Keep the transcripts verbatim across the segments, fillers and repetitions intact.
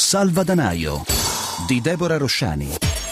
Salvadanaio di Deborah Rosciani.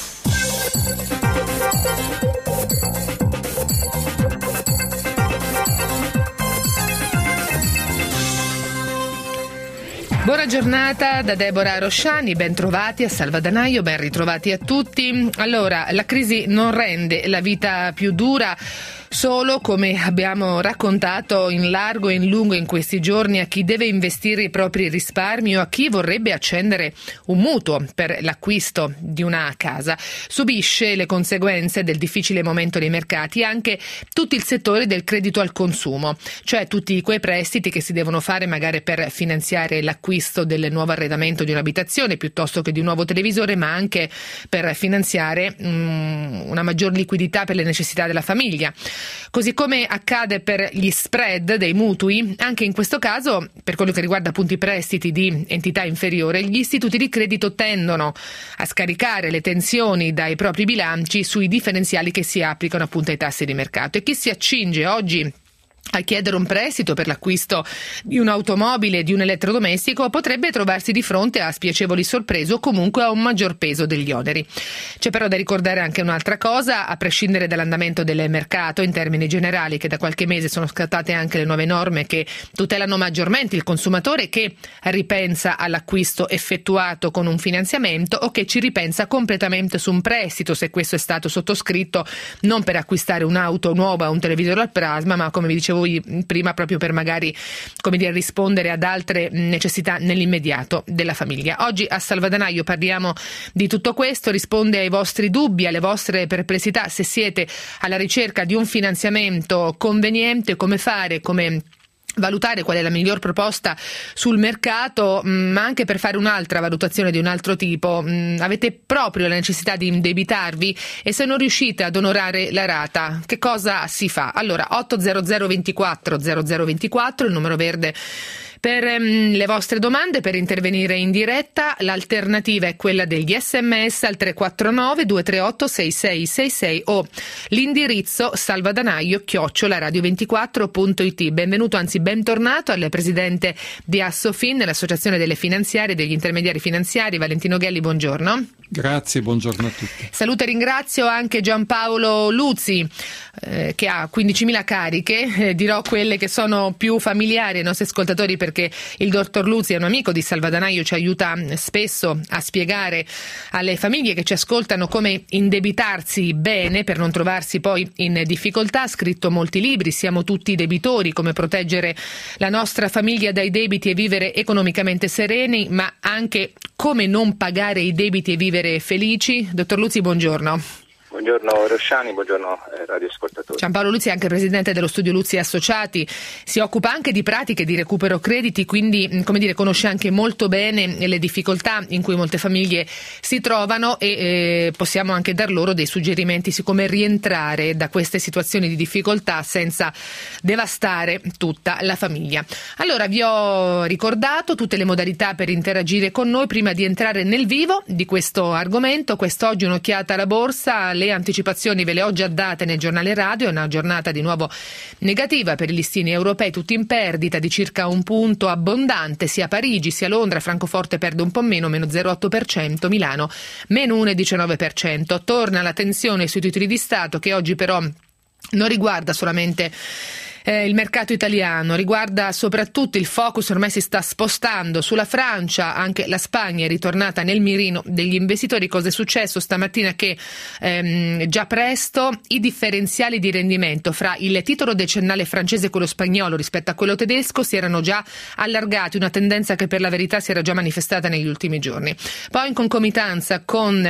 Buona giornata da Deborah Rosciani, ben trovati a Salvadanaio, ben ritrovati a tutti. Allora, la crisi non rende la vita più dura solo, come abbiamo raccontato in largo e in lungo in questi giorni, a chi deve investire i propri risparmi o a chi vorrebbe accendere un mutuo per l'acquisto di una casa. Subisce le conseguenze del difficile momento dei mercati anche tutto il settore del credito al consumo, cioè tutti quei prestiti che si devono fare magari per finanziare l'acquisto del nuovo arredamento di un'abitazione piuttosto che di un nuovo televisore, ma anche per finanziare um, una maggior liquidità per le necessità della famiglia. Così come accade per gli spread dei mutui, anche in questo caso, per quello che riguarda appunto i prestiti di entità inferiore, gli istituti di credito tendono a scaricare le tensioni dai propri bilanci sui differenziali che si applicano appunto ai tassi di mercato. E chi si accinge oggi a chiedere un prestito per l'acquisto di un'automobile, di un elettrodomestico, potrebbe trovarsi di fronte a spiacevoli sorprese o comunque a un maggior peso degli oneri. C'è però da ricordare anche un'altra cosa, a prescindere dall'andamento del mercato in termini generali, che da qualche mese sono scattate anche le nuove norme che tutelano maggiormente il consumatore che ripensa all'acquisto effettuato con un finanziamento o che ci ripensa completamente su un prestito, se questo è stato sottoscritto non per acquistare un'auto nuova o un televisore al plasma, ma come vi dicevo prima proprio per magari, come dire, rispondere ad altre necessità nell'immediato della famiglia. Oggi a Salvadanaio parliamo di tutto questo, risponde ai vostri dubbi, alle vostre perplessità, se siete alla ricerca di un finanziamento conveniente, come fare, come valutare qual è la miglior proposta sul mercato, ma anche per fare un'altra valutazione di un altro tipo. Avete proprio la necessità di indebitarvi e se non riuscite ad onorare la rata, che cosa si fa? Allora, otto zero zero ventiquattro zero zero ventiquattro, il numero verde per um, le vostre domande, per intervenire in diretta. L'alternativa è quella degli sms al tre quattro nove due tre otto sei sei sei sei o l'indirizzo salvadanaio chiocciola radio ventiquattro punto it. Benvenuto, anzi bentornato al presidente di Assofin, l'associazione delle finanziarie e degli intermediari finanziari, Valentino Ghelli, buongiorno. Grazie, buongiorno a tutti. Saluto e ringrazio anche Giampaolo Luzzi, eh, che ha quindicimila cariche, eh, dirò quelle che sono più familiari ai nostri ascoltatori perché il dottor Luzzi è un amico di Salvadanaio, ci aiuta spesso a spiegare alle famiglie che ci ascoltano come indebitarsi bene per non trovarsi poi in difficoltà. Ha scritto molti libri, Siamo tutti debitori, come proteggere la nostra famiglia dai debiti e vivere economicamente sereni, ma anche come non pagare i debiti e vivere felici. Dottor Luzzi, buongiorno. Buongiorno Rosciani, buongiorno eh, radioascoltatori. Giampaolo Luzzi è anche presidente dello studio Luzzi Associati, si occupa anche di pratiche di recupero crediti, quindi come dire conosce anche molto bene le difficoltà in cui molte famiglie si trovano e eh, possiamo anche dar loro dei suggerimenti su come rientrare da queste situazioni di difficoltà senza devastare tutta la famiglia. Allora, vi ho ricordato tutte le modalità per interagire con noi. Prima di entrare nel vivo di questo argomento, quest'oggi un'occhiata alla borsa. Le anticipazioni ve le ho già date nel giornale radio, è una giornata di nuovo negativa per i listini europei, tutti in perdita di circa un punto abbondante, sia Parigi sia Londra. Francoforte perde un po' meno, meno zero virgola otto per cento, Milano meno uno virgola diciannove per cento. Torna la tensione sui titoli di Stato, che oggi però non riguarda solamente Eh, il mercato italiano, riguarda soprattutto il focus, ormai si sta spostando sulla Francia, anche la Spagna è ritornata nel mirino degli investitori. Cosa è successo stamattina? Che ehm, già presto i differenziali di rendimento fra il titolo decennale francese e quello spagnolo rispetto a quello tedesco si erano già allargati, una tendenza che per la verità si era già manifestata negli ultimi giorni. Poi in concomitanza con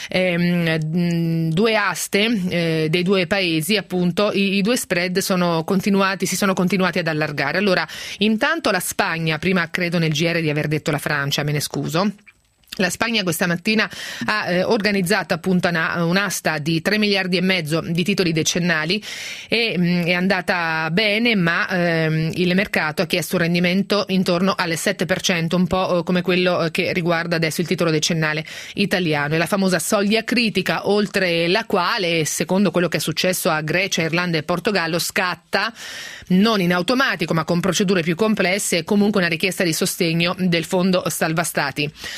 ehm, due aste eh, dei due paesi, appunto i, i due spread sono continuati si sono continuati ad allargare. Allora, intanto la Spagna, prima credo nel G R di aver detto la Francia, me ne scuso. La Spagna questa mattina ha eh, organizzato appunto una, un'asta di tre miliardi e mezzo di titoli decennali e mh, è andata bene, ma ehm, il mercato ha chiesto un rendimento intorno al sette per cento, un po' come quello che riguarda adesso il titolo decennale italiano. È la famosa soglia critica oltre la quale, secondo quello che è successo a Grecia, Irlanda e Portogallo, scatta non in automatico ma con procedure più complesse comunque una richiesta di sostegno del fondo salva stati. Eh,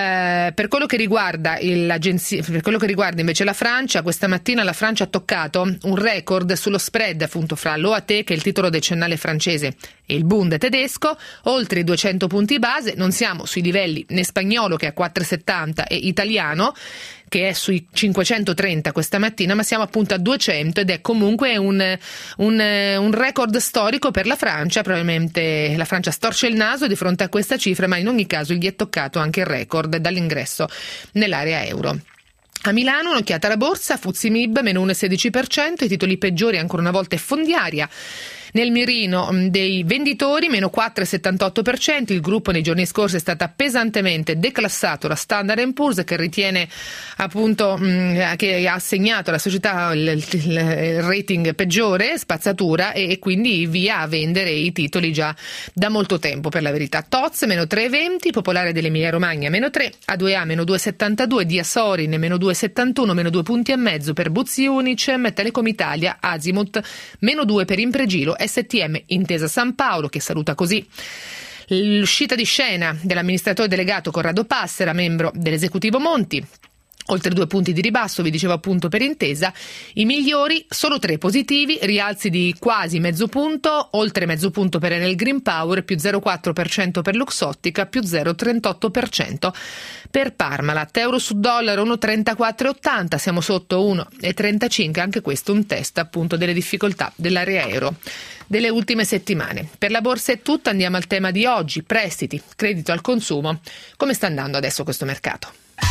Eh, per quello che riguarda il, l'agenzia, per quello che riguarda invece la Francia, questa mattina la Francia ha toccato un record sullo spread appunto fra l'O A T, che è il titolo decennale francese, e il Bund tedesco, oltre i duecento punti base. Non siamo sui livelli né spagnolo, che è a quattro virgola settanta, e italiano, che è sui cinquecentotrenta questa mattina, ma siamo appunto a duecento, ed è comunque un, un, un record storico per la Francia. Probabilmente la Francia storce il naso di fronte a questa cifra, ma in ogni caso gli è toccato anche il record dall'ingresso nell'area euro. A Milano un'occhiata alla borsa, F T S E M I B meno uno virgola sedici per cento, i titoli peggiori ancora una volta è Fondiaria. Nel mirino dei venditori meno quattro virgola settantotto per cento, il gruppo nei giorni scorsi è stata pesantemente declassato da Standard and Poor's, che ritiene appunto mh, che ha assegnato alla società il, il, il rating peggiore, spazzatura, e, e quindi via a vendere i titoli già da molto tempo, per la verità. T O Z meno tre virgola venti, Popolare dell'Emilia Romagna meno tre, A due A meno due virgola settantadue, Diasorin meno due virgola settantuno, meno due punti e mezzo per Buzzi Unicem, Telecom Italia, Azimut meno due per Impregilo, S T M Intesa San Paolo, che saluta così l'uscita di scena dell'amministratore delegato Corrado Passera, membro dell'esecutivo Monti. Oltre due punti di ribasso, vi dicevo appunto per Intesa. I migliori solo tre positivi, rialzi di quasi mezzo punto, oltre mezzo punto per Enel Green Power, più zero virgola quattro per cento per Luxottica, più zero virgola trentotto per cento per Parmalat. Euro su dollaro uno virgola trentaquattro ottanta, siamo sotto uno virgola trentacinque, anche questo un test appunto delle difficoltà dell'area euro delle ultime settimane. Per la borsa è tutto, andiamo al tema di oggi: prestiti, credito al consumo. Come sta andando adesso questo mercato?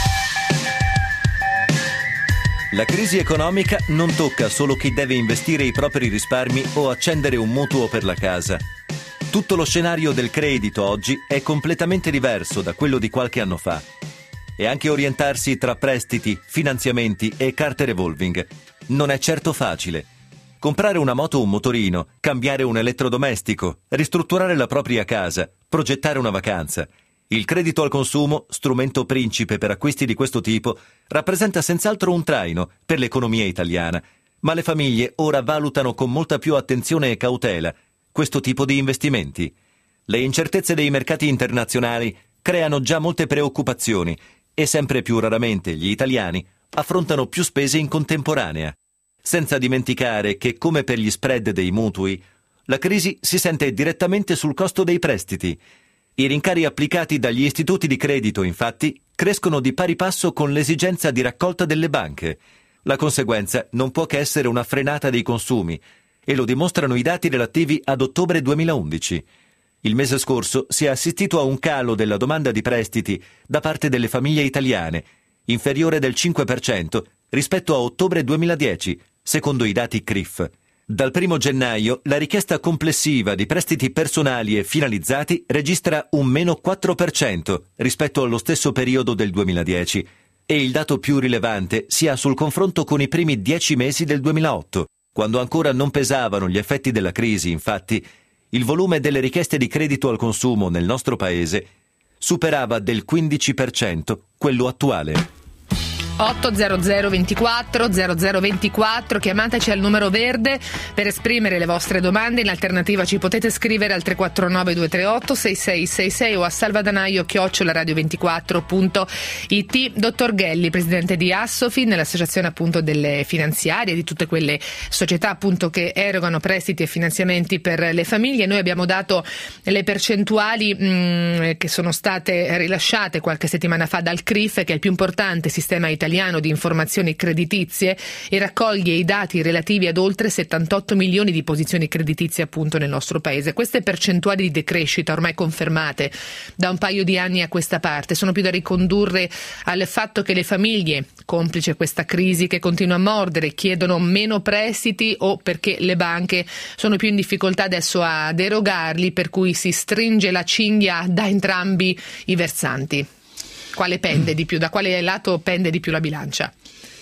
La crisi economica non tocca solo chi deve investire i propri risparmi o accendere un mutuo per la casa. Tutto lo scenario del credito oggi è completamente diverso da quello di qualche anno fa. E anche orientarsi tra prestiti, finanziamenti e carte revolving non è certo facile. Comprare una moto o un motorino, cambiare un elettrodomestico, ristrutturare la propria casa, progettare una vacanza. Il credito al consumo, strumento principe per acquisti di questo tipo, rappresenta senz'altro un traino per l'economia italiana, ma le famiglie ora valutano con molta più attenzione e cautela questo tipo di investimenti. Le incertezze dei mercati internazionali creano già molte preoccupazioni e sempre più raramente gli italiani affrontano più spese in contemporanea. Senza dimenticare che, come per gli spread dei mutui, la crisi si sente direttamente sul costo dei prestiti. I rincari applicati dagli istituti di credito, infatti, crescono di pari passo con l'esigenza di raccolta delle banche. La conseguenza non può che essere una frenata dei consumi, e lo dimostrano i dati relativi ad ottobre duemilaundici. Il mese scorso si è assistito a un calo della domanda di prestiti da parte delle famiglie italiane, inferiore del cinque per cento rispetto a ottobre duemiladieci, secondo i dati C R I F. Dal primo gennaio la richiesta complessiva di prestiti personali e finalizzati registra un meno quattro per cento rispetto allo stesso periodo del duemiladieci, e il dato più rilevante si ha sul confronto con i primi dieci mesi del duemilaotto. Quando ancora non pesavano gli effetti della crisi, infatti, il volume delle richieste di credito al consumo nel nostro paese superava del quindici per cento quello attuale. otto zero zero ventiquattro zero zero ventiquattro, chiamateci al numero verde per esprimere le vostre domande. In alternativa ci potete scrivere al tre quattro nove due tre otto sei sei sei sei o a salvadanaio chiocciola radio ventiquattro punto it. Dottor Ghelli, presidente di Assofi, nell'associazione appunto delle finanziarie, di tutte quelle società appunto che erogano prestiti e finanziamenti per le famiglie. Noi abbiamo dato le percentuali mh, che sono state rilasciate qualche settimana fa dal C R I F, che è il più importante sistema italiano di informazioni creditizie, e raccoglie i dati relativi ad oltre settantotto milioni di posizioni creditizie appunto nel nostro paese. Queste percentuali di decrescita, ormai confermate da un paio di anni a questa parte, sono più da ricondurre al fatto che le famiglie, complice questa crisi che continua a mordere, chiedono meno prestiti, o perché le banche sono più in difficoltà adesso ad erogarli, per cui si stringe la cinghia da entrambi i versanti. Quale pende di più? Da quale lato pende di più la bilancia?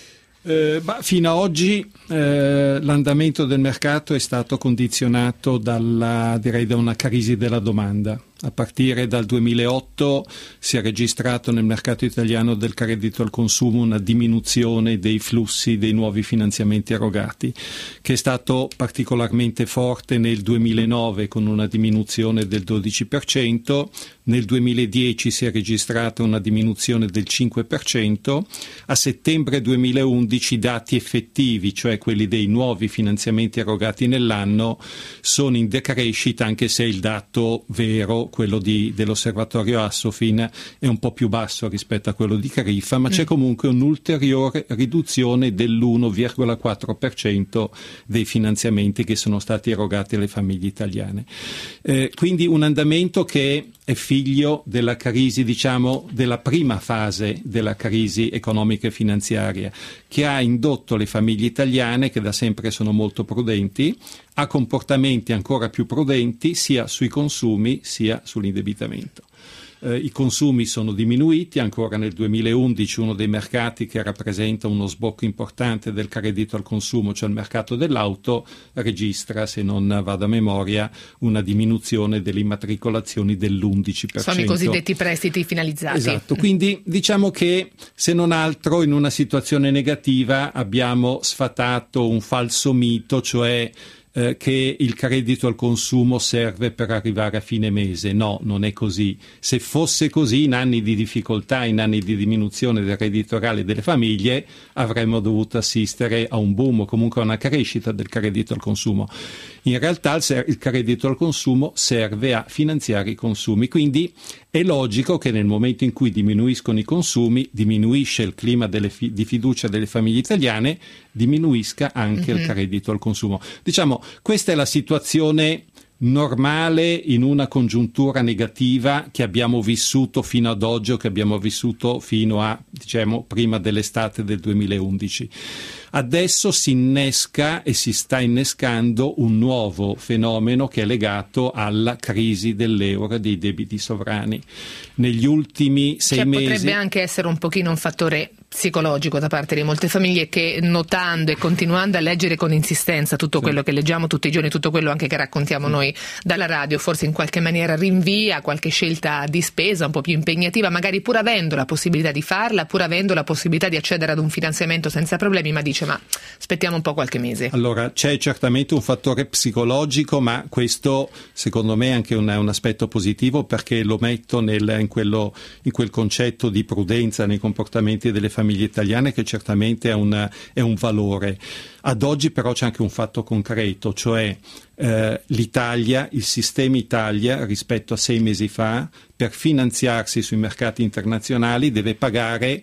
Eh, bah, fino a oggi eh, l'andamento del mercato è stato condizionato dalla, direi, da una crisi della domanda. A partire dal duemilaotto si è registrato nel mercato italiano del credito al consumo una diminuzione dei flussi dei nuovi finanziamenti erogati, che è stato particolarmente forte nel duemilanove con una diminuzione del dodici per cento, nel duemiladieci si è registrata una diminuzione del cinque per cento, a settembre duemilaundici i dati effettivi, cioè quelli dei nuovi finanziamenti erogati nell'anno, sono in decrescita, anche se il dato vero, quello di, dell'osservatorio Assofin, è un po' più basso rispetto a quello di Carifa, ma mm. c'è comunque un'ulteriore riduzione dell'uno virgola quattro per cento dei finanziamenti che sono stati erogati alle famiglie italiane. Eh, quindi un andamento che è figlio della crisi, diciamo, della prima fase della crisi economica e finanziaria, che ha indotto le famiglie italiane, che da sempre sono molto prudenti, a comportamenti ancora più prudenti sia sui consumi sia sull'indebitamento. Eh, I consumi sono diminuiti, ancora nel duemilaundici uno dei mercati che rappresenta uno sbocco importante del credito al consumo, cioè il mercato dell'auto, registra, se non vado a memoria, una diminuzione delle immatricolazioni dell'undici per cento. Sono i cosiddetti prestiti finalizzati. Esatto, quindi diciamo che se non altro in una situazione negativa abbiamo sfatato un falso mito, cioè Eh, che il credito al consumo serve per arrivare a fine mese. No, non è così. Se fosse così, in anni di difficoltà, in anni di diminuzione del reddito reale delle famiglie, avremmo dovuto assistere a un boom o comunque a una crescita del credito al consumo. In realtà il, il credito al consumo serve a finanziare i consumi, quindi è logico che nel momento in cui diminuiscono i consumi, diminuisce il clima delle fi- di fiducia delle famiglie italiane, diminuisca anche mm-hmm. il credito al consumo. Diciamo, questa è la situazione normale in una congiuntura negativa che abbiamo vissuto fino ad oggi o che abbiamo vissuto fino a, diciamo, prima dell'estate del duemilaundici. Adesso si innesca e si sta innescando un nuovo fenomeno che è legato alla crisi dell'euro e dei debiti sovrani. Negli ultimi sei cioè, mesi... Potrebbe anche essere un pochino un fattore psicologico da parte di molte famiglie che, notando e continuando a leggere con insistenza tutto sì. quello che leggiamo tutti i giorni, tutto quello anche che raccontiamo sì. noi dalla radio, forse in qualche maniera rinvia qualche scelta di spesa un po' più impegnativa, magari pur avendo la possibilità di farla, pur avendo la possibilità di accedere ad un finanziamento senza problemi, ma dice ma aspettiamo un po' qualche mese. Allora c'è certamente un fattore psicologico, ma questo secondo me è anche un, un aspetto positivo, perché lo metto nel, in, quello, in quel concetto di prudenza nei comportamenti delle famiglie italiane, che certamente è un, è un valore. Ad oggi però c'è anche un fatto concreto, cioè eh, l'Italia, il sistema Italia rispetto a sei mesi fa, per finanziarsi sui mercati internazionali deve pagare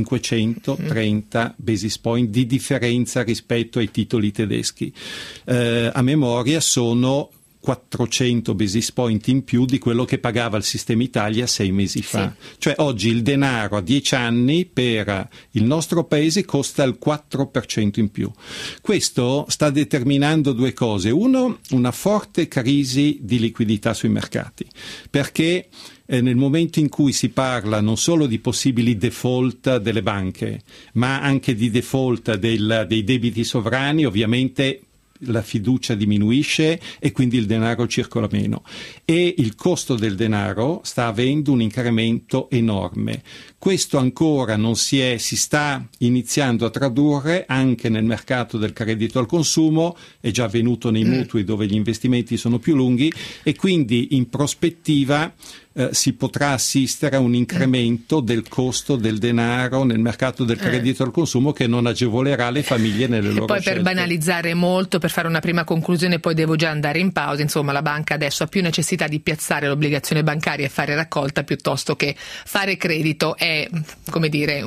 cinquecentotrenta basis point di differenza rispetto ai titoli tedeschi. Eh, a memoria sono quattrocento basis point in più di quello che pagava il sistema Italia sei mesi fa. Sì. Cioè oggi il denaro a dieci anni per il nostro paese costa il quattro per cento in più. Questo sta determinando due cose. Uno, una forte crisi di liquidità sui mercati, perché eh, nel momento in cui si parla non solo di possibili default delle banche, ma anche di default del, dei debiti sovrani, ovviamente la fiducia diminuisce e quindi il denaro circola meno e il costo del denaro sta avendo un incremento enorme. Questo ancora non si è, si sta iniziando a tradurre anche nel mercato del credito al consumo, è già avvenuto nei mutui dove gli investimenti sono più lunghi e quindi in prospettiva eh, si potrà assistere a un incremento del costo del denaro nel mercato del credito al consumo che non agevolerà le famiglie nelle loro poi scelte. Per banalizzare molto, per fare una prima conclusione, poi devo già andare in pausa, insomma la banca adesso ha più necessità di piazzare l'obbligazione bancaria e fare raccolta piuttosto che fare credito. È, come dire,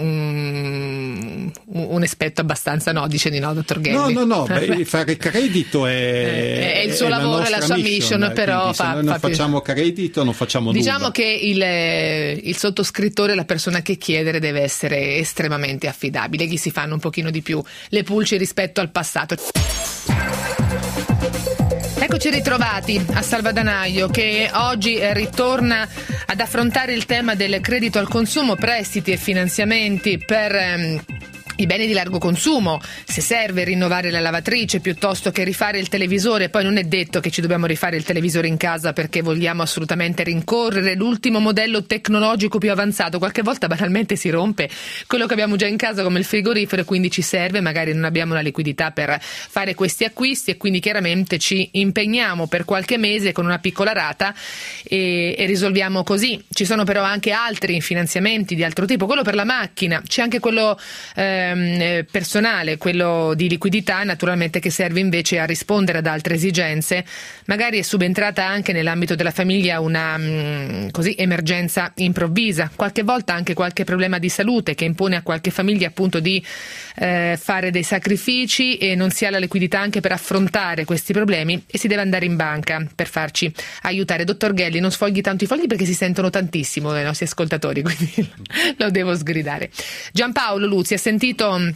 un, un aspetto abbastanza, no, dice di no, dottor Gelli? No, no, no, beh, fare credito è, è il suo è lavoro, la è la sua mission, mission però fa, se noi non fa facciamo più... credito non facciamo diciamo nulla. Diciamo che il, il sottoscrittore, la persona che chiedere, deve essere estremamente affidabile, gli si fanno un pochino di più le pulci rispetto al passato. Eccoci ritrovati a Salvadanaio, che oggi ritorna ad affrontare il tema del credito al consumo, prestiti e finanziamenti per ehm, i beni di largo consumo, se serve rinnovare la lavatrice piuttosto che rifare il televisore. Poi non è detto che ci dobbiamo rifare il televisore in casa perché vogliamo assolutamente rincorrere l'ultimo modello tecnologico più avanzato. Qualche volta banalmente si rompe quello che abbiamo già in casa come il frigorifero, quindi ci serve, magari non abbiamo la liquidità per fare questi acquisti e quindi chiaramente ci impegniamo per qualche mese con una piccola rata e, e risolviamo così. Ci sono però anche altri finanziamenti di altro tipo, quello per la macchina, c'è anche quello eh, personale, quello di liquidità naturalmente, che serve invece a rispondere ad altre esigenze. Magari è subentrata anche nell'ambito della famiglia una mh, così emergenza improvvisa, qualche volta anche qualche problema di salute che impone a qualche famiglia appunto di eh, fare dei sacrifici e non si ha la liquidità anche per affrontare questi problemi e si deve andare in banca per farci aiutare. Dottor Ghelli, non sfogli tanto i fogli perché si sentono tantissimo dai nostri ascoltatori, quindi lo devo sgridare. Giampaolo Luzzi, ha sentito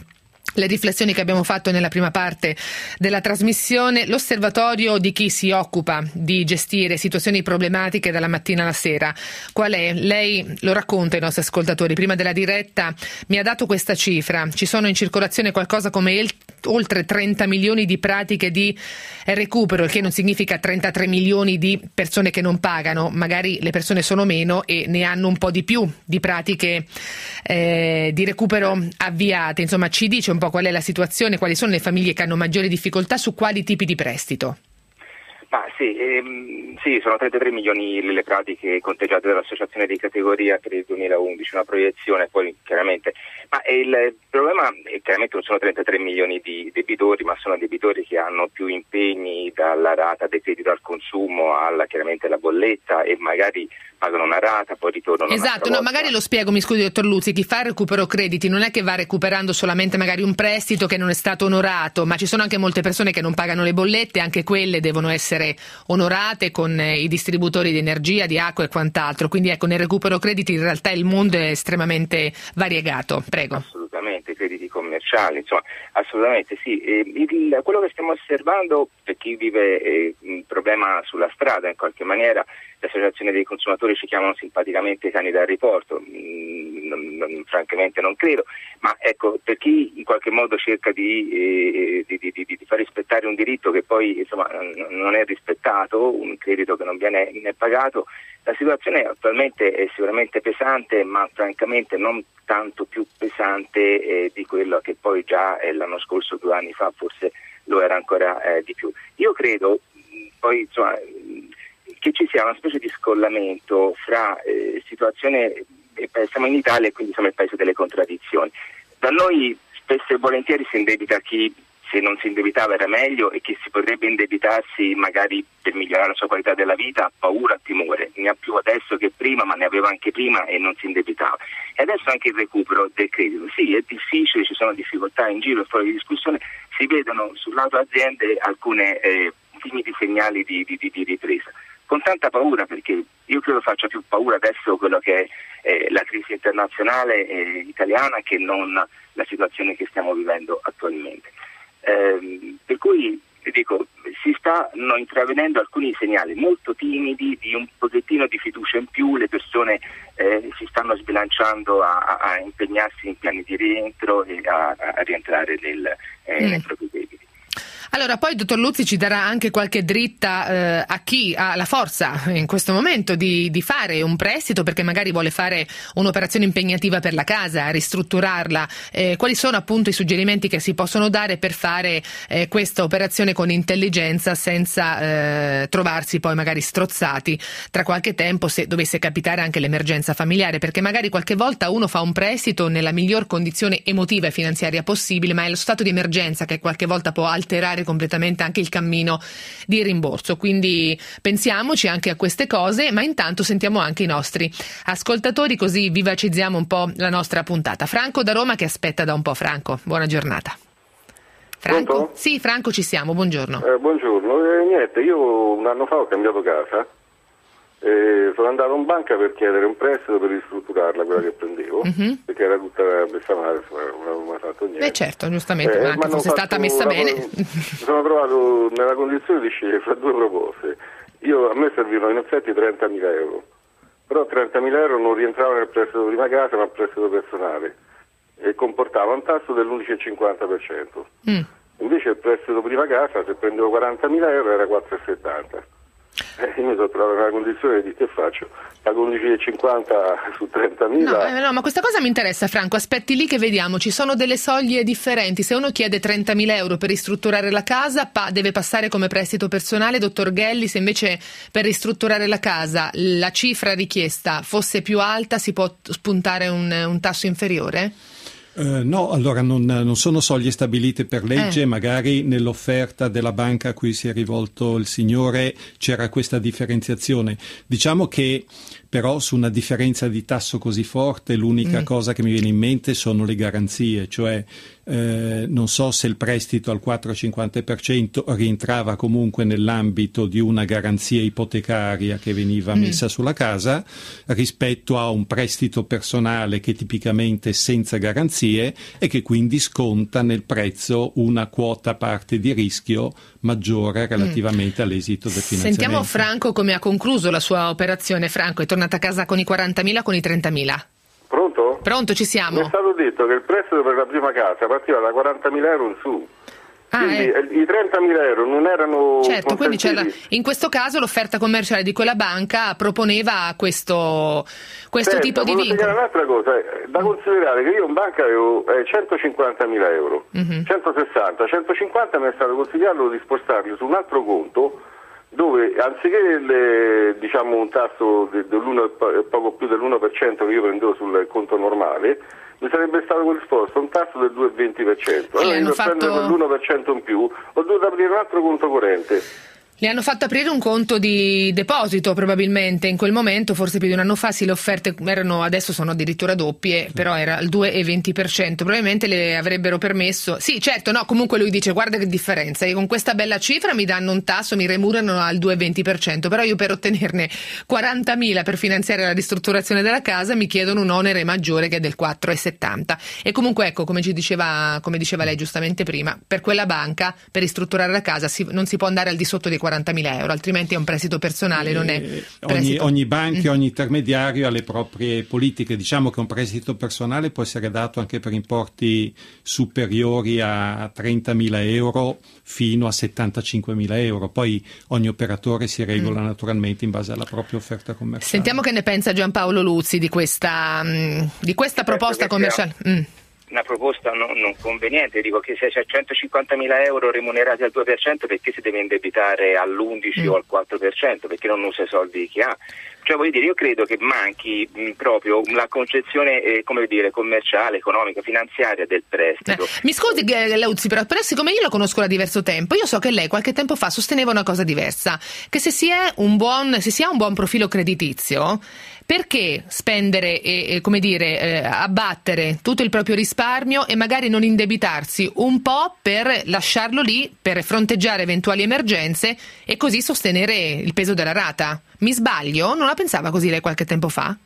le riflessioni che abbiamo fatto nella prima parte della trasmissione, l'osservatorio di chi si occupa di gestire situazioni problematiche dalla mattina alla sera. Qual è? Lei lo racconta ai nostri ascoltatori. Prima della diretta mi ha dato questa cifra. Ci sono in circolazione qualcosa come il, oltre trenta milioni di pratiche di recupero, il che non significa trentatré milioni di persone che non pagano. Magari le persone sono meno e ne hanno un po' di più di pratiche eh, di recupero avviate. Insomma, ci dice un po' qual è la situazione, quali sono le famiglie che hanno maggiori difficoltà, su quali tipi di prestito? Ma sì, ehm, sì, sono trentatré milioni le pratiche conteggiate dall'associazione di categoria per il duemilaundici, una proiezione poi chiaramente, ma il problema è chiaramente non sono trentatré milioni di debitori, ma sono debitori che hanno più impegni, dalla rata del credito al consumo alla chiaramente la bolletta, e magari pagano una rata, poi ritornano. Esatto, no, magari lo spiego, mi scusi dottor Luzzi, chi fa il recupero crediti non è che va recuperando solamente magari un prestito che non è stato onorato, ma ci sono anche molte persone che non pagano le bollette, anche quelle devono essere onorate con eh, i distributori di energia, di acqua e quant'altro. Quindi ecco, nel recupero crediti in realtà il mondo è estremamente variegato. Prego. Assolutamente, crediti commerciali, insomma, assolutamente sì. E il, quello che stiamo osservando per chi vive eh, un problema sulla strada, in qualche maniera, l'associazione dei consumatori ci chiamano simpaticamente i cani da riporto, mm, non, non, francamente non credo, ma ecco, per chi in qualche modo cerca di, eh, di, di, di, di far rispettare un diritto che poi insomma non è rispettato, un credito che non viene, viene pagato, la situazione attualmente è sicuramente pesante, ma francamente non tanto più pesante eh, di quello che poi già eh, l'anno scorso, due anni fa, forse lo era ancora eh, di più. Io credo poi insomma che ci sia una specie di scollamento fra eh, situazione, eh, siamo in Italia e quindi siamo il paese delle contraddizioni. Da noi spesso e volentieri si indebita chi, se non si indebitava era meglio, e chi si potrebbe indebitarsi magari per migliorare la sua qualità della vita ha paura, ha timore, ne ha più adesso che prima, ma ne aveva anche prima e non si indebitava. E adesso anche il recupero del credito, sì, è difficile, ci sono difficoltà in giro e fuori di discussione, si vedono sul lato aziende alcune eh, timidi segnali di, di, di, di ripresa, con tanta paura, perché io credo faccia più paura adesso quello che è eh, la crisi internazionale eh, italiana che non la situazione che stiamo vivendo attualmente. Eh, per cui dico, si stanno intravedendo alcuni segnali molto timidi di un pochettino di fiducia in più, le persone eh, si stanno sbilanciando a, a, a impegnarsi in piani di rientro e a, a rientrare nel, eh, mm. nei propri debiti. Allora, poi dottor Luzzi ci darà anche qualche dritta eh, a chi ha la forza in questo momento di, di fare un prestito perché magari vuole fare un'operazione impegnativa per la casa, ristrutturarla. Eh, quali sono appunto i suggerimenti che si possono dare per fare eh, questa operazione con intelligenza senza eh, trovarsi poi magari strozzati tra qualche tempo se dovesse capitare anche l'emergenza familiare? Perché magari qualche volta uno fa un prestito nella miglior condizione emotiva e finanziaria possibile, ma è lo stato di emergenza che qualche volta può alterare completamente anche il cammino di rimborso. Quindi pensiamoci anche a queste cose, ma intanto sentiamo anche i nostri ascoltatori, così vivacizziamo un po' la nostra puntata. Franco da Roma che aspetta da un po'. Franco, buona giornata. Franco? Pronto? Sì, Franco, ci siamo, buongiorno. Eh, buongiorno, eh, niente, io un anno fa ho cambiato casa. Eh, sono andato in banca per chiedere un prestito per ristrutturarla, quella che prendevo, mm-hmm. perché era tutta messa male, non avevo mai fatto niente. Beh certo, giustamente, eh, ma anche fosse stata messa una, bene. Mi sono trovato nella condizione di scegliere fra due proposte. Io, a me servivano in effetti trentamila euro, però trentamila euro non rientravano nel prestito prima casa ma nel prestito personale. e comportava un tasso dell'undici virgola cinquanta per cento. Mm. Invece il prestito prima casa, se prendevo quarantamila euro, era quattro virgola settanta. Eh, io mi sono trovato in una condizione di che faccio? Pago undici virgola cinquanta su trentamila. No, eh, no, ma questa cosa mi interessa, Franco. Aspetti lì che vediamo. Ci sono delle soglie differenti. Se uno chiede trentamila euro per ristrutturare la casa, pa- deve passare come prestito personale, dottor Ghelli. Se invece per ristrutturare la casa la cifra richiesta fosse più alta, si può spuntare un, un tasso inferiore? Uh, no, allora non, non sono soglie stabilite per legge, eh. magari nell'offerta della banca a cui si è rivolto il signore c'era questa differenziazione. Diciamo che però su una differenza di tasso così forte l'unica mm. cosa che mi viene in mente sono le garanzie, cioè eh, non so se il prestito al quattro virgola cinquanta per cento rientrava comunque nell'ambito di una garanzia ipotecaria che veniva mm. messa sulla casa rispetto a un prestito personale che tipicamente è senza garanzie e che quindi sconta nel prezzo una quota parte di rischio maggiore relativamente mm. all'esito del finanziamento. Sentiamo Franco come ha concluso la sua operazione. Franco, è tornato a casa con i quarantamila o con i trentamila? Pronto? Pronto, ci siamo. Mi è stato detto che il prestito per la prima casa partiva da quarantamila euro in su. Ah, quindi eh. i trentamila euro non erano certo, quindi c'era, in questo caso l'offerta commerciale di quella banca proponeva questo, questo Senta, tipo di vincolo. segnalare un'altra cosa, da considerare che io in banca avevo eh, centocinquantamila euro, mm-hmm. centosessanta, centocinquanta mi è stato consigliato di spostarli su un altro conto dove anziché le, diciamo un tasso de, dell'uno, poco più dell'uno per cento che io prendevo sul conto normale, mi sarebbe stato corrisposto un tasso del due virgola venti per cento. Allora io per fatto... prendere quell'uno per cento in più ho dovuto aprire un altro conto corrente. Le hanno fatto aprire un conto di deposito probabilmente in quel momento, forse più di un anno fa, sì, le offerte erano, adesso sono addirittura doppie, però era il due virgola venti per cento, probabilmente le avrebbero permesso, sì certo, no, comunque lui dice guarda che differenza, io con questa bella cifra mi danno un tasso, mi remunerano al due virgola venti per cento, però io per ottenerne quarantamila per finanziare la ristrutturazione della casa mi chiedono un onere maggiore che è del quattro virgola settanta e comunque ecco, come ci diceva, come diceva lei giustamente prima, per quella banca, per ristrutturare la casa si, non si può andare al di sotto dei quarantamila euro, altrimenti è un prestito personale, non è prestito. Ogni, ogni banca, mm. ogni intermediario ha le proprie politiche. Diciamo che un prestito personale può essere dato anche per importi superiori a trentamila euro fino a settantacinquemila euro. Poi ogni operatore si regola mm. naturalmente in base alla propria offerta commerciale. Sentiamo che ne pensa Giampaolo Luzzi di questa, di questa proposta commerciale. Mm. Una proposta non, non conveniente, dico che se c'è centocinquantamila euro remunerati al due per cento perché si deve indebitare all'undici mm. o al quattro per cento, perché non usa i soldi che ha. Cioè voglio dire, io credo che manchi mh, proprio la concezione eh, come dire, commerciale, economica, finanziaria del prestito. Eh, mi scusi Luzzi, però, però siccome io la conosco da diverso tempo, io so che lei qualche tempo fa sosteneva una cosa diversa, che se si è un buon, se si ha un buon profilo creditizio, perché spendere e, e come dire, eh, abbattere tutto il proprio risparmio e magari non indebitarsi un po' per lasciarlo lì, per fronteggiare eventuali emergenze e così sostenere il peso della rata? Mi sbaglio? Non la pensava così lei qualche tempo fa?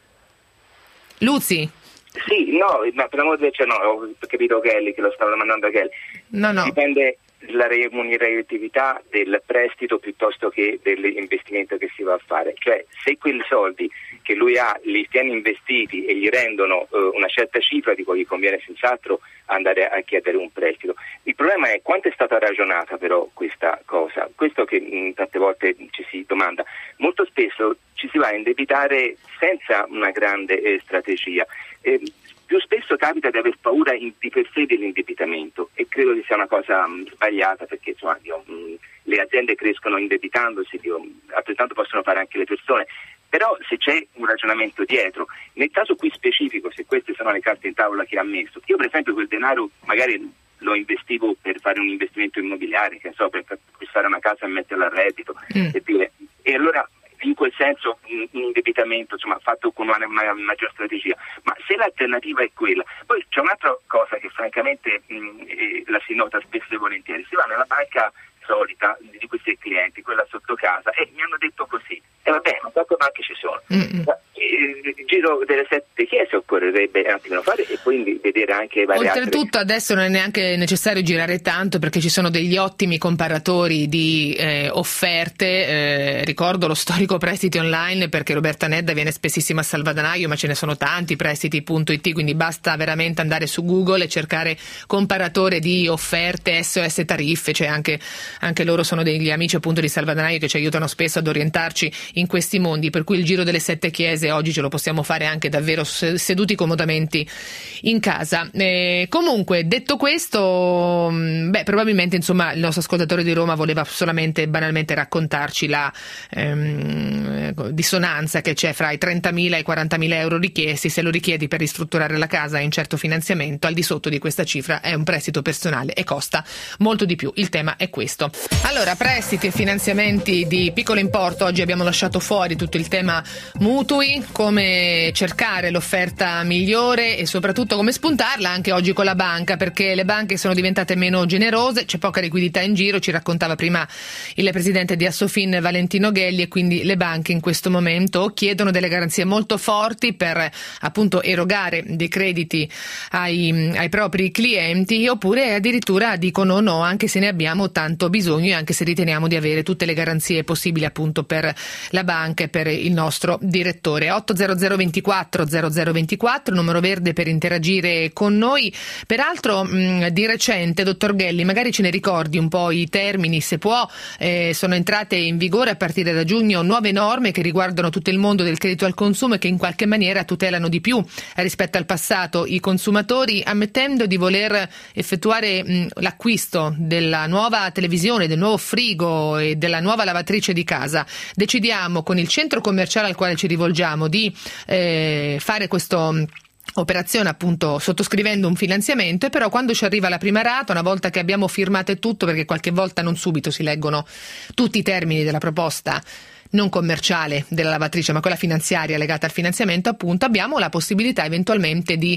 Luzzi? Sì, no, ma per l'amor di Dio, no, ho capito Kelly che lo stava mandando a Kelly. No, no. Dipende la remuneratività del prestito piuttosto che dell'investimento che si va a fare. Cioè, se quei soldi che lui ha li tiene investiti e gli rendono eh, una certa cifra, di cui gli conviene senz'altro andare a chiedere un prestito. Il problema è quanto è stata ragionata però questa cosa. Questo che mh, tante volte ci si domanda. Molto spesso ci si va a indebitare senza una grande eh, strategia. Eh, più spesso capita di aver paura in, di per sé dell'indebitamento e credo che sia una cosa mh, sbagliata perché insomma, io, mh, le aziende crescono indebitandosi, io, altrettanto possono fare anche le persone. Però se c'è un ragionamento dietro, nel caso qui specifico, se queste sono le carte in tavola che ha messo, io per esempio quel denaro magari lo investivo per fare un investimento immobiliare, che so, per acquistare una casa e metterla a reddito, mm. e, dire, e allora in quel senso un indebitamento insomma fatto con una, una maggior strategia, ma se l'alternativa è quella, poi c'è un'altra cosa che francamente mh, eh, la si nota spesso e volentieri, si va nella banca solita di questi clienti, quella sotto casa, e mi hanno detto così, e va bene, ma quante banche ci sono? Mm-hmm. E, il giro delle sette chiese occorrerebbe un attimino fare e quindi vedere anche varie Oltretutto altre... adesso non è neanche necessario girare tanto, perché ci sono degli ottimi comparatori di eh, offerte. Eh, ricordo lo storico prestiti online, perché Roberta Nedda viene spessissimo a Salvadanaio, ma ce ne sono tanti, prestiti punto it, quindi basta veramente andare su Google e cercare comparatore di offerte, S O S tariffe, cioè anche, anche loro sono degli amici appunto di Salvadanaio che ci aiutano spesso ad orientarci in questi mondi, per cui il giro delle sette chiese oggi ce lo possiamo fare anche davvero seduti comodamente in casa. Eh, comunque, detto questo, beh, probabilmente insomma il nostro ascoltatore di Roma voleva solamente banalmente raccontarci la ehm, dissonanza che c'è fra i trentamila e i quarantamila euro richiesti. Se lo richiedi per ristrutturare la casa e un certo finanziamento, al di sotto di questa cifra è un prestito personale e costa molto di più. Il tema è questo. Allora, prestiti e finanziamenti di piccolo importo. Oggi abbiamo lasciato fuori tutto il tema mutui, come cercare l'offerta migliore e soprattutto come spuntarla anche oggi con la banca, perché le banche sono diventate meno generose, c'è poca liquidità in giro, ci raccontava prima il presidente di Assofin Valentino Ghelli, e quindi le banche in questo momento chiedono delle garanzie molto forti per appunto erogare dei crediti ai, ai propri clienti, oppure addirittura dicono no, anche se ne abbiamo tanto bisogno e anche se riteniamo di avere tutte le garanzie possibili appunto per la banca e per il nostro direttore. otto zero zero ventiquattro zero zero ventiquattro, numero verde per interagire con noi. Peraltro mh, di recente, dottor Ghelli, magari ce ne ricordi un po' i termini, se può. Eh, sono entrate in vigore a partire da giugno nuove norme che riguardano tutto il mondo del credito al consumo e che in qualche maniera tutelano di più rispetto al passato i consumatori, ammettendo di voler effettuare mh, l'acquisto della nuova televisione, del nuovo frigo e della nuova lavatrice di casa. Decidiamo con il centro commerciale al quale ci rivolgiamo di eh, fare questo operazione, appunto sottoscrivendo un finanziamento, e però quando ci arriva la prima rata, una volta che abbiamo firmato e tutto, perché qualche volta non subito si leggono tutti i termini della proposta non commerciale della lavatrice ma quella finanziaria legata al finanziamento, appunto abbiamo la possibilità eventualmente di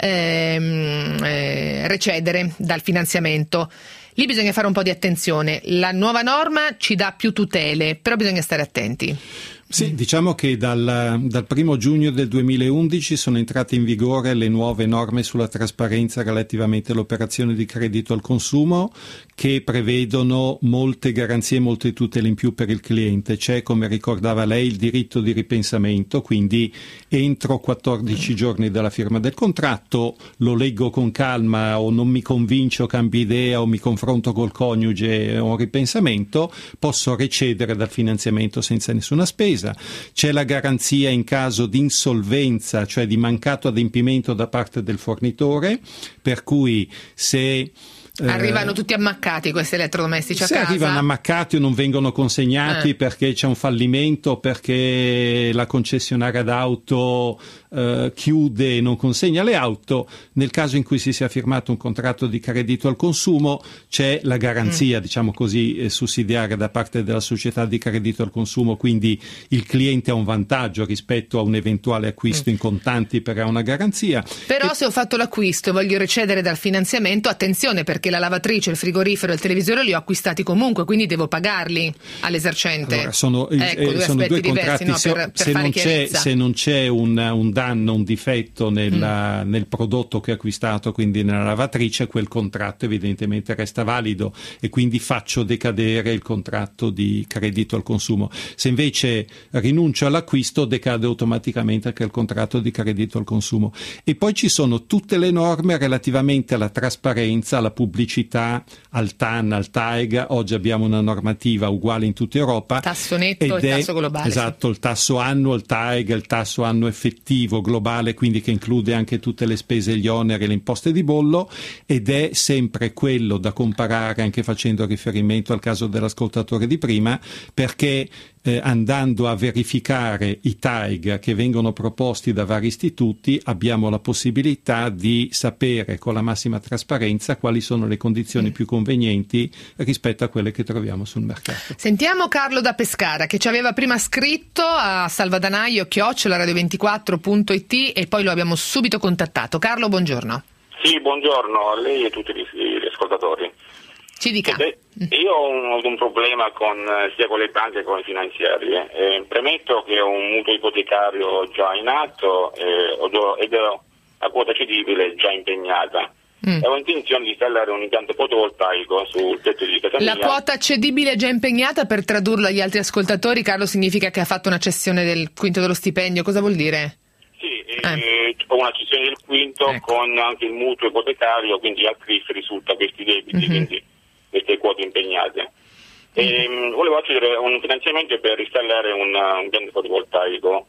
ehm, eh, recedere dal finanziamento. Lì bisogna fare un po' di attenzione, la nuova norma ci dà più tutele, però bisogna stare attenti. Sì, diciamo che dal, dal primo giugno del duemilaundici sono entrate in vigore le nuove norme sulla trasparenza relativamente all'operazione di credito al consumo, che prevedono molte garanzie e molte tutele in più per il cliente. C'è, come ricordava lei, il diritto di ripensamento, quindi entro quattordici giorni dalla firma del contratto lo leggo con calma, o non mi convince o cambio idea o mi confronto col coniuge o un ripensamento, posso recedere dal finanziamento senza nessuna spesa. C'è la garanzia in caso di insolvenza, cioè di mancato adempimento da parte del fornitore, per cui se arrivano tutti ammaccati questi elettrodomestici a se casa. Se arrivano ammaccati o non vengono consegnati eh. perché c'è un fallimento, perché la concessionaria d'auto eh, chiude e non consegna le auto, nel caso in cui si sia firmato un contratto di credito al consumo c'è la garanzia, mm. diciamo così, eh, sussidiaria da parte della società di credito al consumo, quindi il cliente ha un vantaggio rispetto a un eventuale acquisto mm. in contanti, perché ha una garanzia. Però e... se ho fatto l'acquisto e voglio recedere dal finanziamento, attenzione, perché la lavatrice, il frigorifero e il televisore li ho acquistati comunque, quindi devo pagarli all'esercente. Allora, sono, ecco, eh, due sono due diversi, contratti, no, se, per, per se, fare non c'è, se non c'è un, un danno, un difetto nella, mm. nel prodotto che ho acquistato, quindi nella lavatrice, quel contratto evidentemente resta valido e quindi faccio decadere il contratto di credito al consumo. Se invece rinuncio all'acquisto, decade automaticamente anche il contratto di credito al consumo. E poi ci sono tutte le norme relativamente alla trasparenza, alla pubblicità, al T A N, al T A E G. Oggi abbiamo una normativa uguale in tutta Europa. Tasso netto e tasso globale. Esatto, il tasso annuo, il T A E G, il tasso annuo effettivo globale, quindi che include anche tutte le spese, gli oneri e le imposte di bollo, ed è sempre quello da comparare, anche facendo riferimento al caso dell'ascoltatore di prima, perché Eh, andando a verificare i T A E G che vengono proposti da vari istituti, abbiamo la possibilità di sapere con la massima trasparenza quali sono le condizioni mm. più convenienti rispetto a quelle che troviamo sul mercato. Sentiamo Carlo da Pescara, che ci aveva prima scritto a salvadanaio chiocciola radio ventiquattro punto it e poi lo abbiamo subito contattato. Carlo, buongiorno. Sì, buongiorno a lei e a tutti gli, gli ascoltatori. Ci dica. Io ho un, ho un problema con, sia con le banche che con le finanziarie. Eh, premetto che ho un mutuo ipotecario già in atto eh, ed ho la quota cedibile già impegnata. Mm. Ho intenzione di installare un impianto fotovoltaico sul tetto di casa mia. La quota cedibile già impegnata, per tradurlo agli altri ascoltatori, Carlo, significa che ha fatto una cessione del quinto dello stipendio. Cosa vuol dire? Sì, eh. ho una cessione del quinto, ecco, con anche il mutuo ipotecario, quindi al C R I F risulta questi debiti, mm-hmm. quindi queste quote impegnate. E, mh, volevo accedere a un finanziamento per installare un, un impianto fotovoltaico,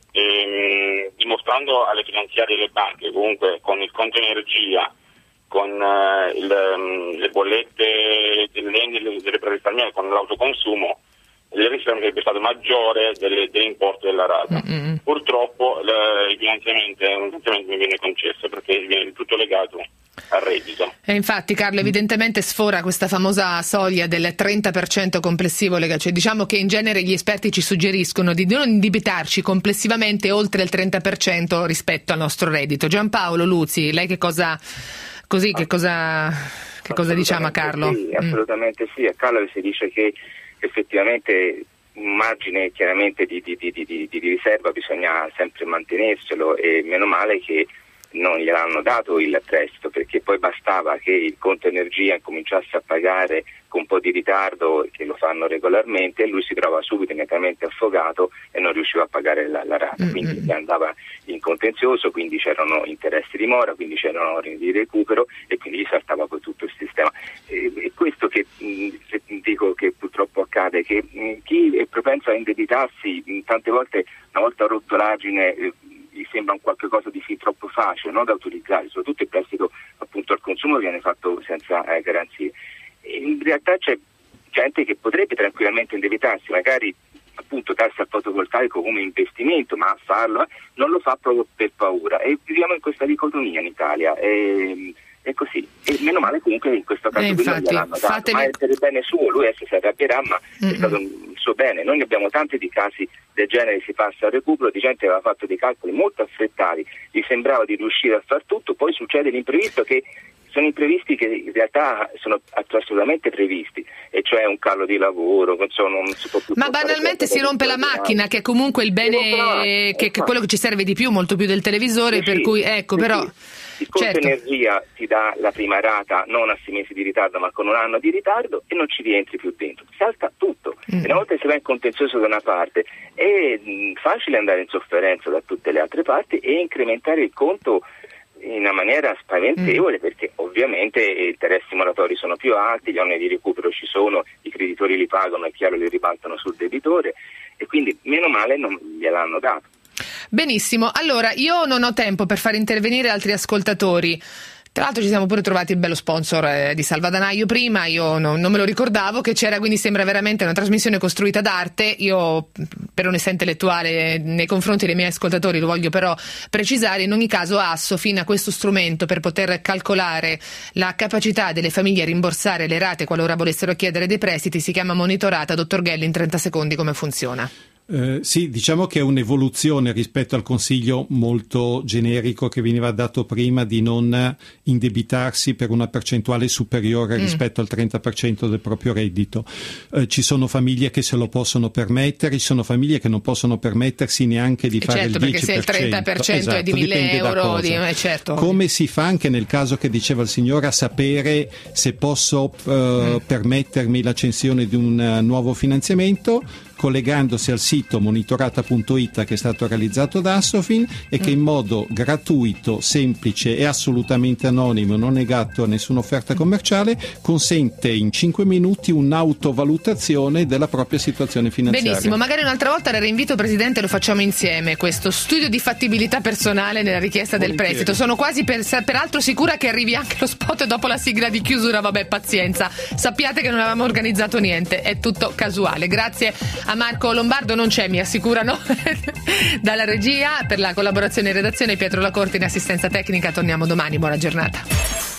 e, mh, dimostrando alle finanziarie e alle banche, comunque con il conto energia, con uh, il, um, le bollette delle, delle risparmiarie, con l'autoconsumo, il risparmio sarebbe stato maggiore delle, dell'importo della rata. Mm-hmm. Purtroppo le, il finanziamento, un finanziamento mi viene concesso perché viene tutto legato al reddito. E infatti, Carlo, evidentemente sfora questa famosa soglia del trenta per cento complessivo legato. Cioè, diciamo che in genere gli esperti ci suggeriscono di non indebitarci complessivamente oltre il trenta per cento rispetto al nostro reddito. Giampaolo Luzzi, lei che cosa così che cosa che cosa diciamo a Carlo? Sì, assolutamente mm. sì, a Carlo si dice che effettivamente un margine chiaramente di, di, di, di, di riserva bisogna sempre mantenerselo, e meno male che non gliel'hanno dato il prestito, perché poi bastava che il conto energia cominciasse a pagare con un po' di ritardo, che lo fanno regolarmente, e lui si trova subito immediatamente affogato e non riusciva a pagare la, la rata, quindi mm-hmm. andava in contenzioso, quindi c'erano interessi di mora, quindi c'erano ordini di recupero, e quindi gli saltava poi tutto il sistema. E, e questo che mh, dico che purtroppo accade, che mh, chi è propenso a indebitarsi mh, tante volte, una volta rotto l'argine, eh, gli sembra un qualche cosa di fin troppo facile, no, da utilizzare, soprattutto il prestito appunto al consumo viene fatto senza eh, garanzie. E in realtà c'è gente che potrebbe tranquillamente indebitarsi, magari appunto darsi al fotovoltaico come investimento, ma a farlo eh, non lo fa proprio per paura, e viviamo in questa dicotomia in Italia. E, è così, e meno male comunque in questo caso eh, qui non gliel'hanno dato, ma è per il bene suo, lui adesso si arrabbierà, ma mm-hmm. è stato il suo bene. Noi ne abbiamo tanti di casi del genere, si passa al recupero di gente che aveva fatto dei calcoli molto affrettati, gli sembrava di riuscire a far tutto, poi succede l'imprevisto, che sono imprevisti che in realtà sono assolutamente previsti, e cioè un calo di lavoro, insomma, non si può più. Ma banalmente si rompe la macchina, che è comunque il bene, che, che è quello che ci serve di più, molto più del televisore, sì, per cui ecco, sì, però sì. Il conto certo. energia ti dà la prima rata non a sei mesi di ritardo, ma con un anno di ritardo, e non ci rientri più dentro, salta tutto. Mm. E una volta che si va in contenzioso da una parte è mh, facile andare in sofferenza da tutte le altre parti e incrementare il conto in una maniera spaventevole, mm. perché ovviamente i interessi moratori sono più alti, gli oneri di recupero ci sono, i creditori li pagano, è chiaro, li ribaltano sul debitore, e quindi meno male non gliel'hanno dato. Benissimo, allora io non ho tempo per far intervenire altri ascoltatori. Tra l'altro ci siamo pure trovati il bello sponsor eh, di Salvadanaio prima, io no, non me lo ricordavo che c'era, quindi sembra veramente una trasmissione costruita d'arte. Io, per onestà intellettuale nei confronti dei miei ascoltatori, lo voglio però precisare, in ogni caso Assofin ha questo strumento per poter calcolare la capacità delle famiglie a rimborsare le rate qualora volessero chiedere dei prestiti, si chiama Monitorata. Dottor Ghelli, in trenta secondi come funziona? Eh, sì, diciamo che è un'evoluzione rispetto al consiglio molto generico che veniva dato prima di non indebitarsi per una percentuale superiore mm. rispetto al trenta per cento del proprio reddito. Eh, ci sono famiglie che se lo possono permettere, ci sono famiglie che non possono permettersi neanche di e fare certo, il dieci per cento. Perché se il trenta per cento esatto, è di mille euro, di, eh, certo. Come si fa anche nel caso che diceva il signore a sapere se posso eh, mm. permettermi l'accensione di un uh, nuovo finanziamento? Collegandosi al sito monitorata punto it che è stato realizzato da Assofin e che in modo gratuito, semplice e assolutamente anonimo, non legato a nessuna offerta commerciale, consente in cinque minuti un'autovalutazione della propria situazione finanziaria. Benissimo, magari un'altra volta la rinvito, Presidente, lo facciamo insieme, questo studio di fattibilità personale nella richiesta del prestito. Sono quasi per, peraltro sicura che arrivi anche lo spot dopo la sigla di chiusura, vabbè, pazienza. Sappiate che non avevamo organizzato niente, è tutto casuale. Grazie a Marco Lombardo, non c'è, mi assicurano dalla regia, per la collaborazione in redazione, Pietro Lacorte in assistenza tecnica. Torniamo domani, buona giornata.